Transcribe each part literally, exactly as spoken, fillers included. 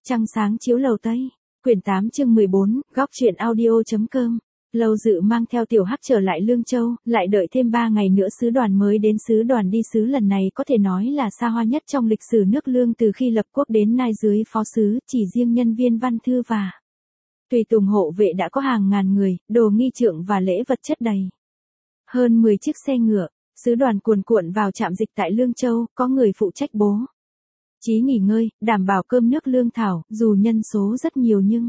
Trăng sáng chiếu lầu Tây, quyển tám chương mười bốn, góc truyện audio.com. Lâu Dự mang theo Tiểu Hắc trở lại Lương Châu, lại đợi thêm ba ngày nữa sứ đoàn mới đến. Sứ đoàn đi sứ lần này có thể nói là xa hoa nhất trong lịch sử nước Lương từ khi lập quốc đến nay. Dưới phó sứ, chỉ riêng nhân viên văn thư và tùy tùng hộ vệ đã có hàng ngàn người, đồ nghi trượng và lễ vật chất đầy. Hơn mười chiếc xe ngựa, sứ đoàn cuồn cuộn vào trạm dịch tại Lương Châu, có người phụ trách bố trí nghỉ ngơi, đảm bảo cơm nước lương thảo, dù nhân số rất nhiều nhưng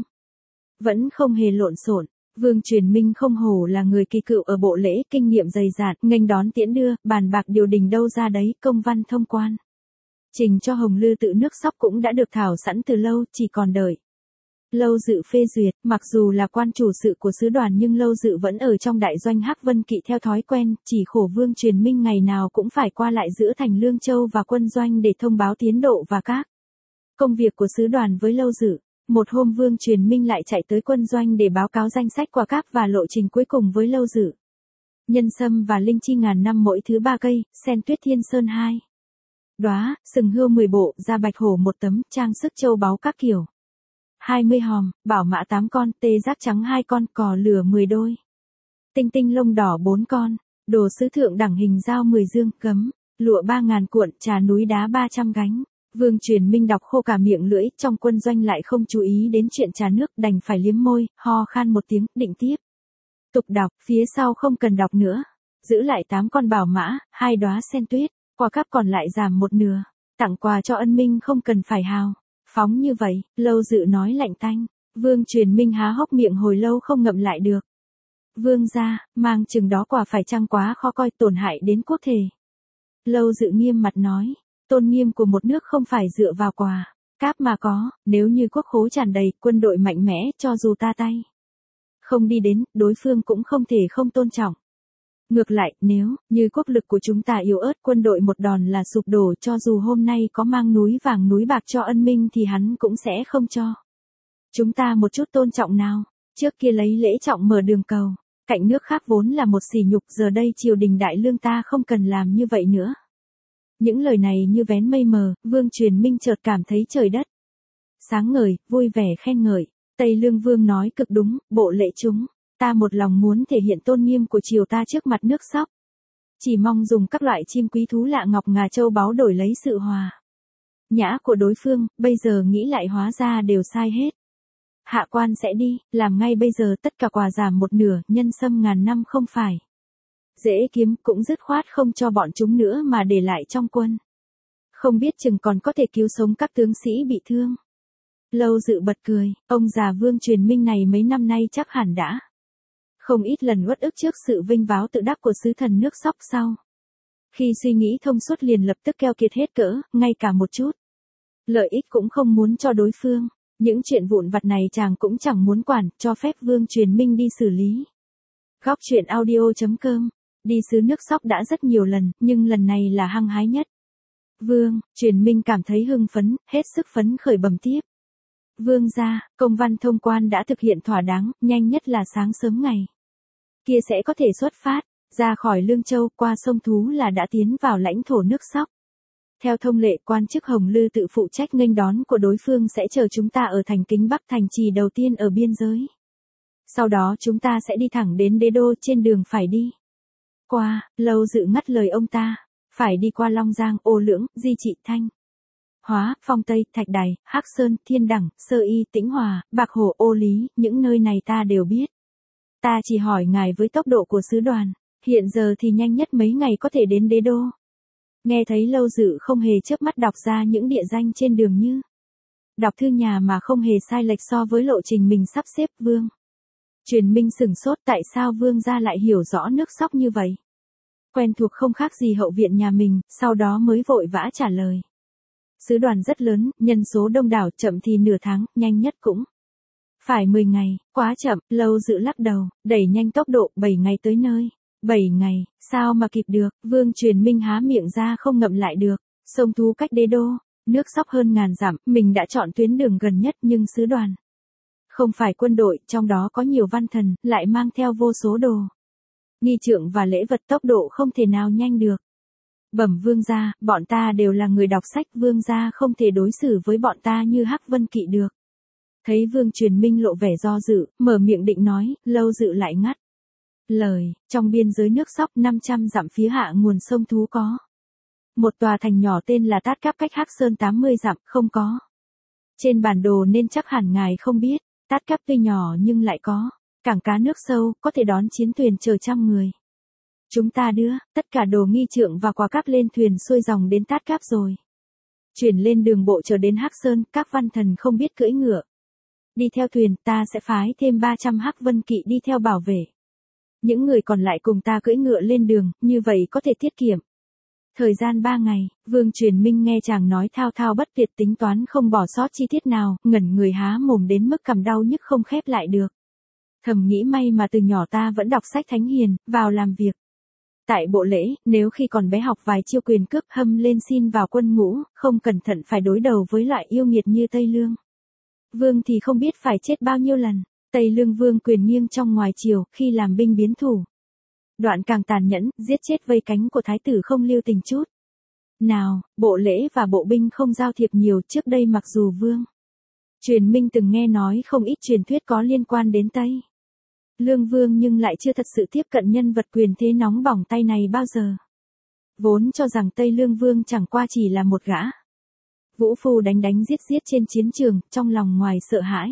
vẫn không hề lộn xộn. Vương Truyền Minh không hổ là người kỳ cựu ở bộ lễ, kinh nghiệm dày dạn, nghênh đón tiễn đưa, bàn bạc điều đình đâu ra đấy, công văn thông quan trình cho Hồng Lư Tự nước Sóc cũng đã được thảo sẵn từ lâu, chỉ còn đợi Lâu Dự phê duyệt. Mặc dù là quan chủ sự của sứ đoàn nhưng Lâu Dự vẫn ở trong đại doanh Hắc Vân Kỵ theo thói quen, chỉ khổ Vương Truyền Minh ngày nào cũng phải qua lại giữa thành Lương Châu và quân doanh để thông báo tiến độ và các công việc của sứ đoàn với Lâu Dự. Một hôm Vương Truyền Minh lại chạy tới quân doanh để báo cáo danh sách quà cáp và lộ trình cuối cùng với Lâu Dự. Nhân sâm và linh chi ngàn năm mỗi thứ ba cây, sen tuyết thiên sơn hai đóa, sừng hươu mười bộ, da bạch hổ một tấm, trang sức châu báu các kiểu hai mươi hòm, bảo mã tám con, tê giác trắng hai con, cò lửa mười đôi, tinh tinh lông đỏ bốn con, đồ sứ thượng đẳng hình dao mười dương, cấm, lụa ba ngàn cuộn, trà núi đá ba trăm gánh. Vương Truyền Minh đọc khô cả miệng lưỡi, trong quân doanh lại không chú ý đến chuyện trà nước, đành phải liếm môi, ho khan một tiếng, định tiếp tục đọc, phía sau không cần đọc nữa. Giữ lại tám con bảo mã, hai đóa sen tuyết, quà cáp còn lại giảm một nửa, tặng quà cho ân minh không cần phải hào phóng như vậy. Lâu Dự nói lạnh tanh. Vương Truyền Minh há hốc miệng hồi lâu không ngậm lại được. Vương gia, mang chừng đó quà phải chăng quá khó coi, tổn hại đến quốc thể. Lâu Dự nghiêm mặt nói, tôn nghiêm của một nước không phải dựa vào quà cáp mà có, nếu như quốc khố tràn đầy, quân đội mạnh mẽ, cho dù ta tay không đi đến, đối phương cũng không thể không tôn trọng. Ngược lại, nếu như quốc lực của chúng ta yếu ớt, quân đội một đòn là sụp đổ, cho dù hôm nay có mang núi vàng núi bạc cho ân minh thì hắn cũng sẽ không cho chúng ta một chút tôn trọng nào. Trước kia lấy lễ trọng mở đường cầu cạnh nước khác vốn là một sỉ nhục, giờ đây triều đình đại lương ta không cần làm như vậy nữa. Những lời này như vén mây mờ, Vương Truyền Minh chợt cảm thấy trời đất sáng ngời, vui vẻ khen ngợi. Tây Lương Vương nói cực đúng, bộ lễ chúng ta một lòng muốn thể hiện tôn nghiêm của triều ta trước mặt nước Sóc, chỉ mong dùng các loại chim quý thú lạ ngọc ngà châu báu đổi lấy sự hòa nhã của đối phương, bây giờ nghĩ lại hóa ra đều sai hết. Hạ quan sẽ đi, làm ngay bây giờ, tất cả quà giảm một nửa, nhân sâm ngàn năm không phải dễ kiếm, cũng dứt khoát không cho bọn chúng nữa mà để lại trong quân. Không biết chừng còn có thể cứu sống các tướng sĩ bị thương. Lâu Dự bật cười, ông già Vương Truyền Minh này mấy năm nay chắc hẳn đã không ít lần uất ức trước sự vinh váo tự đắc của sứ thần nước Sóc. Sau khi suy nghĩ thông suốt liền lập tức keo kiệt hết cỡ, ngay cả một chút lợi ích cũng không muốn cho đối phương. Những chuyện vụn vặt này chàng cũng chẳng muốn quản, cho phép Vương Truyền Minh đi xử lý. Góc truyện audio.com. Đi sứ nước Sóc đã rất nhiều lần, nhưng lần này là hăng hái nhất. Vương Truyền Minh cảm thấy hưng phấn, hết sức phấn khởi bẩm tiếp. Vương gia, công văn thông quan đã thực hiện thỏa đáng, nhanh nhất là sáng sớm ngày kia sẽ có thể xuất phát ra khỏi Lương Châu, qua sông Thú là đã tiến vào lãnh thổ nước Sóc. Theo thông lệ, quan chức Hồng Lư Tự phụ trách nghênh đón của đối phương sẽ chờ chúng ta ở thành Kính Bắc, thành trì đầu tiên ở biên giới. Sau đó chúng ta sẽ đi thẳng đến Đế Đô, trên đường phải đi qua. Lâu Dự ngắt lời ông ta, phải đi qua Long Giang, Ô Lưỡng, Di Trị, Thanh Hóa, Phong Tây, Thạch Đài, Hắc Sơn, Thiên Đẳng, Sơ Y, Tĩnh Hòa, Bạc Hồ, Ô Lý, những nơi này ta đều biết. Ta chỉ hỏi ngài với tốc độ của sứ đoàn, hiện giờ thì nhanh nhất mấy ngày có thể đến Đế Đô. Nghe thấy Lâu Dự không hề chớp mắt đọc ra những địa danh trên đường như đọc thư nhà mà không hề sai lệch so với lộ trình mình sắp xếp. Vương Truyền Minh sửng sốt, tại sao Vương gia lại hiểu rõ nước Sóc như vậy? Quen thuộc không khác gì hậu viện nhà mình, sau đó mới vội vã trả lời. Sứ đoàn rất lớn, nhân số đông đảo, chậm thì nửa tháng, nhanh nhất cũng phải mười ngày, quá chậm. Lâu Dự lắc đầu, đẩy nhanh tốc độ, bảy ngày tới nơi. bảy ngày, sao mà kịp được? Vương Truyền Minh há miệng ra không ngậm lại được. Sông Thú cách Đế Đô, nước Sóc hơn ngàn dặm, mình đã chọn tuyến đường gần nhất, nhưng sứ đoàn không phải quân đội, trong đó có nhiều văn thần, lại mang theo vô số đồ nghi trượng và lễ vật, tốc độ không thể nào nhanh được. Bẩm vương gia, bọn ta đều là người đọc sách, vương gia không thể đối xử với bọn ta như Hắc Vân Kỵ được. Thấy Vương Truyền Minh lộ vẻ do dự, mở miệng định nói, Lâu Dự lại ngắt lời, trong biên giới nước Sóc năm trăm dặm phía hạ nguồn sông Thú có một tòa thành nhỏ tên là Tát Cáp cách Hắc Sơn tám mươi dặm, không có trên bản đồ nên chắc hẳn ngài không biết, Tát Cáp tuy nhỏ nhưng lại có cảng cá nước sâu, có thể đón chiến thuyền chở trăm người. Chúng ta đưa tất cả đồ nghi trượng và quà cáp lên thuyền xuôi dòng đến Tát Cáp rồi chuyển lên đường bộ trở đến Hắc Sơn, các văn thần không biết cưỡi ngựa đi theo thuyền, ta sẽ phái thêm ba trăm Hắc Vân Kỵ đi theo bảo vệ. Những người còn lại cùng ta cưỡi ngựa lên đường, như vậy có thể tiết kiệm thời gian ba ngày. Vương Truyền Minh nghe chàng nói thao thao bất tuyệt, tính toán không bỏ sót chi tiết nào, ngẩn người há mồm đến mức cằm đau nhức không khép lại được. Thầm nghĩ may mà từ nhỏ ta vẫn đọc sách thánh hiền, vào làm việc tại bộ lễ, nếu khi còn bé học vài chiêu quyền cước hâm lên xin vào quân ngũ, không cẩn thận phải đối đầu với loại yêu nghiệt như Tây Lương Vương thì không biết phải chết bao nhiêu lần. Tây Lương Vương quyền nghiêng trong ngoài triều, khi làm binh biến thủ đoạn càng tàn nhẫn, giết chết vây cánh của thái tử không lưu tình chút nào. Bộ lễ và bộ binh không giao thiệp nhiều. Trước đây mặc dù Vương Truyền Minh từng nghe nói không ít truyền thuyết có liên quan đến Tây Lương Vương nhưng lại chưa thật sự tiếp cận nhân vật quyền thế nóng bỏng tay này bao giờ. Vốn cho rằng Tây Lương Vương chẳng qua chỉ là một gã vũ phu đánh đánh giết giết trên chiến trường, trong lòng ngoài sợ hãi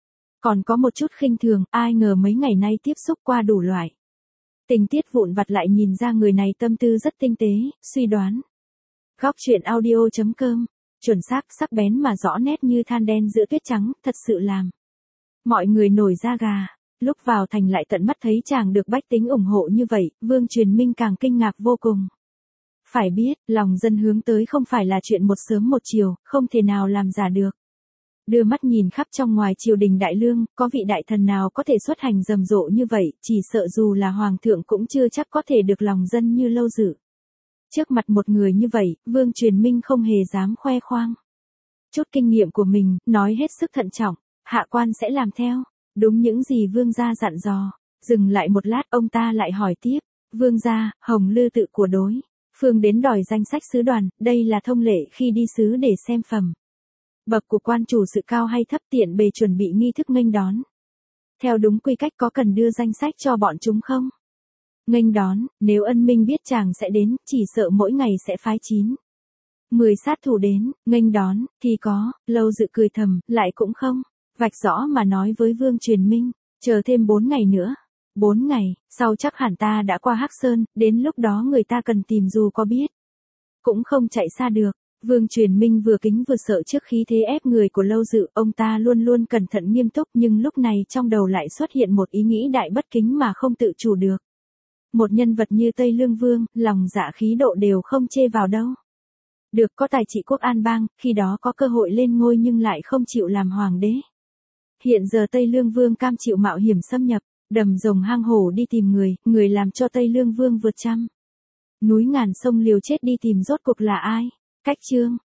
còn có một chút khinh thường, ai ngờ mấy ngày nay tiếp xúc qua đủ loại tình tiết vụn vặt lại nhìn ra người này tâm tư rất tinh tế, suy đoán. Góc truyện audio chấm com, chuẩn xác, sắc bén mà rõ nét như than đen giữa tuyết trắng, thật sự làm mọi người nổi da gà. Lúc vào thành lại tận mắt thấy chàng được bách tính ủng hộ như vậy, Vương Truyền Minh càng kinh ngạc vô cùng. Phải biết, lòng dân hướng tới không phải là chuyện một sớm một chiều, không thể nào làm giả được. Đưa mắt nhìn khắp trong ngoài triều đình Đại Lương, có vị đại thần nào có thể xuất hành rầm rộ như vậy, chỉ sợ dù là hoàng thượng cũng chưa chắc có thể được lòng dân như Lâu Dự. Trước mặt một người như vậy, Vương Truyền Minh không hề dám khoe khoang chút kinh nghiệm của mình, nói hết sức thận trọng, hạ quan sẽ làm theo đúng những gì vương gia dặn dò. Dừng lại một lát, ông ta lại hỏi tiếp, vương gia, Hồng Lư tự của đối phương đến đòi danh sách sứ đoàn, đây là thông lệ khi đi sứ để xem phẩm bậc của quan chủ sự cao hay thấp, tiện bề chuẩn bị nghi thức nghênh đón. Theo đúng quy cách có cần đưa danh sách cho bọn chúng không? Nghênh đón, nếu ân minh biết chàng sẽ đến, chỉ sợ mỗi ngày sẽ phái chín mười sát thủ đến. Nghênh đón, thì có. Lâu Dự cười thầm, lại cũng không vạch rõ mà nói với Vương Truyền Minh, chờ thêm bốn ngày nữa. Bốn ngày, sau chắc hẳn ta đã qua Hắc Sơn, đến lúc đó người ta cần tìm dù có biết cũng không chạy xa được. Vương Truyền Minh vừa kính vừa sợ trước khí thế ép người của Lâu Dự, ông ta luôn luôn cẩn thận nghiêm túc, nhưng lúc này trong đầu lại xuất hiện một ý nghĩ đại bất kính mà không tự chủ được. Một nhân vật như Tây Lương Vương, lòng dạ khí độ đều không chê vào đâu. Được có tài trị quốc an bang, khi đó có cơ hội lên ngôi nhưng lại không chịu làm hoàng đế. Hiện giờ Tây Lương Vương cam chịu mạo hiểm xâm nhập, đầm rồng hang hổ đi tìm người, người làm cho Tây Lương Vương vượt trăm núi ngàn sông liều chết đi tìm rốt cuộc là ai? Cách chương